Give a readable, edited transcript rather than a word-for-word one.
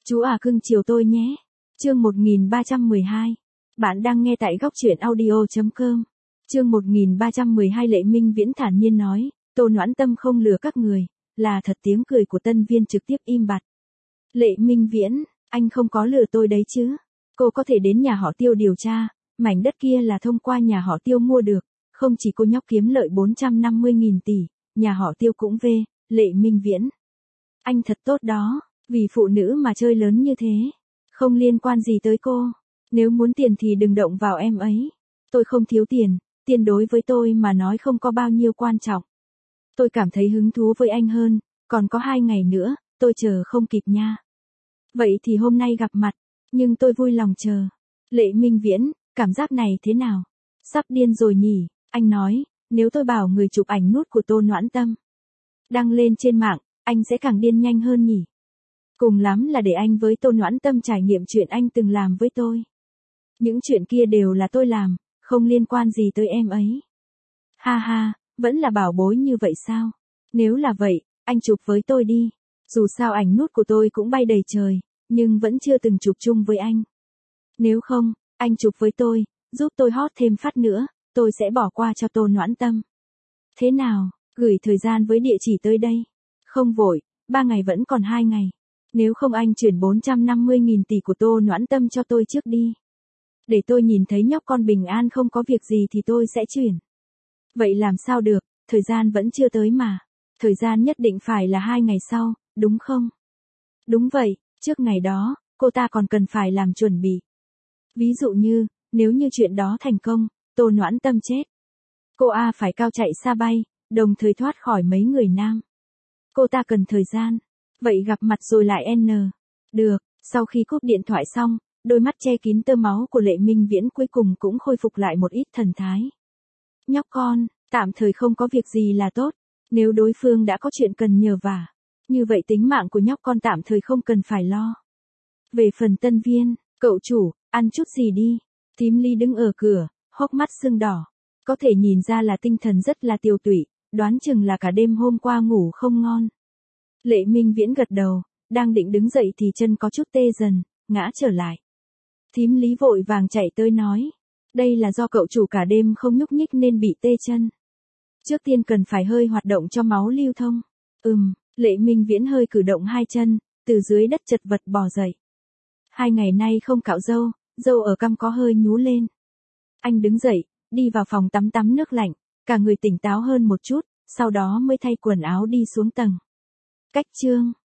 Chú à cưng chiều tôi nhé. Chương 1312. Bạn đang nghe tại góc truyện audio.com. Chương 1312 Lệ Minh Viễn thản nhiên nói, Tô Noãn Tâm không lừa các người, là thật. Tiếng cười của Tân Viên trực tiếp im bặt. Lệ Minh Viễn, anh không có lừa tôi đấy chứ. Cô có thể đến nhà họ Tiêu điều tra, mảnh đất kia là thông qua nhà họ Tiêu mua được, không chỉ cô nhóc kiếm lợi 450.000 tỷ, nhà họ Tiêu cũng về. Lệ Minh Viễn, anh thật tốt đó, vì phụ nữ mà chơi lớn như thế, không liên quan gì tới cô. Nếu muốn tiền thì đừng động vào em ấy. Tôi không thiếu tiền, tiền đối với tôi mà nói không có bao nhiêu quan trọng. Tôi cảm thấy hứng thú với anh hơn, còn có 2 ngày nữa, tôi chờ không kịp nha. Vậy thì hôm nay gặp mặt, nhưng tôi vui lòng chờ. Lệ Minh Viễn, cảm giác này thế nào? Sắp điên rồi nhỉ, anh nói, nếu tôi bảo người chụp ảnh nút của Tô Noãn Tâm đăng lên trên mạng, anh sẽ càng điên nhanh hơn nhỉ? Cùng lắm là để anh với Tô Noãn Tâm trải nghiệm chuyện anh từng làm với tôi. Những chuyện kia đều là tôi làm, không liên quan gì tới em ấy. Ha ha, vẫn là bảo bối như vậy sao? Nếu là vậy, anh chụp với tôi đi. Dù sao ảnh nút của tôi cũng bay đầy trời, nhưng vẫn chưa từng chụp chung với anh. Nếu không, anh chụp với tôi, giúp tôi hot thêm phát nữa, tôi sẽ bỏ qua cho Tô Noãn Tâm. Thế nào, gửi thời gian với địa chỉ tới đây. Không vội, 3 ngày vẫn còn 2 ngày. Nếu không anh chuyển 450.000 tỷ của Tô Noãn Tâm cho tôi trước đi. Để tôi nhìn thấy nhóc con bình an không có việc gì thì tôi sẽ chuyển. Vậy làm sao được, thời gian vẫn chưa tới mà. Thời gian nhất định phải là 2 ngày sau, đúng không? Đúng vậy, trước ngày đó, cô ta còn cần phải làm chuẩn bị. Ví dụ như, nếu như chuyện đó thành công, Tô Noãn Tâm chết. Cô A phải cao chạy xa bay, đồng thời thoát khỏi mấy người nam. Cô ta cần thời gian. Vậy gặp mặt rồi lại N. Được, sau khi cúp điện thoại xong, đôi mắt che kín tơ máu của Lệ Minh Viễn cuối cùng cũng khôi phục lại một ít thần thái. Nhóc con, tạm thời không có việc gì là tốt. Nếu đối phương đã có chuyện cần nhờ vả, như vậy tính mạng của nhóc con tạm thời không cần phải lo. Về phần Tân Viên, cậu chủ, ăn chút gì đi. Thím Ly đứng ở cửa, hốc mắt sưng đỏ. Có thể nhìn ra là tinh thần rất là tiêu tụy, đoán chừng là cả đêm hôm qua ngủ không ngon. Lệ Minh Viễn gật đầu, đang định đứng dậy thì chân có chút tê dần, ngã trở lại. Thím Lý vội vàng chạy tới nói, đây là do cậu chủ cả đêm không nhúc nhích nên bị tê chân. Trước tiên cần phải hơi hoạt động cho máu lưu thông. Lệ Minh Viễn hơi cử động 2 chân, từ dưới đất chật vật bò dậy. 2 ngày nay không cạo râu, râu ở cằm có hơi nhú lên. Anh đứng dậy, đi vào phòng tắm nước lạnh, cả người tỉnh táo hơn một chút, sau đó mới thay quần áo đi xuống tầng. Cách chương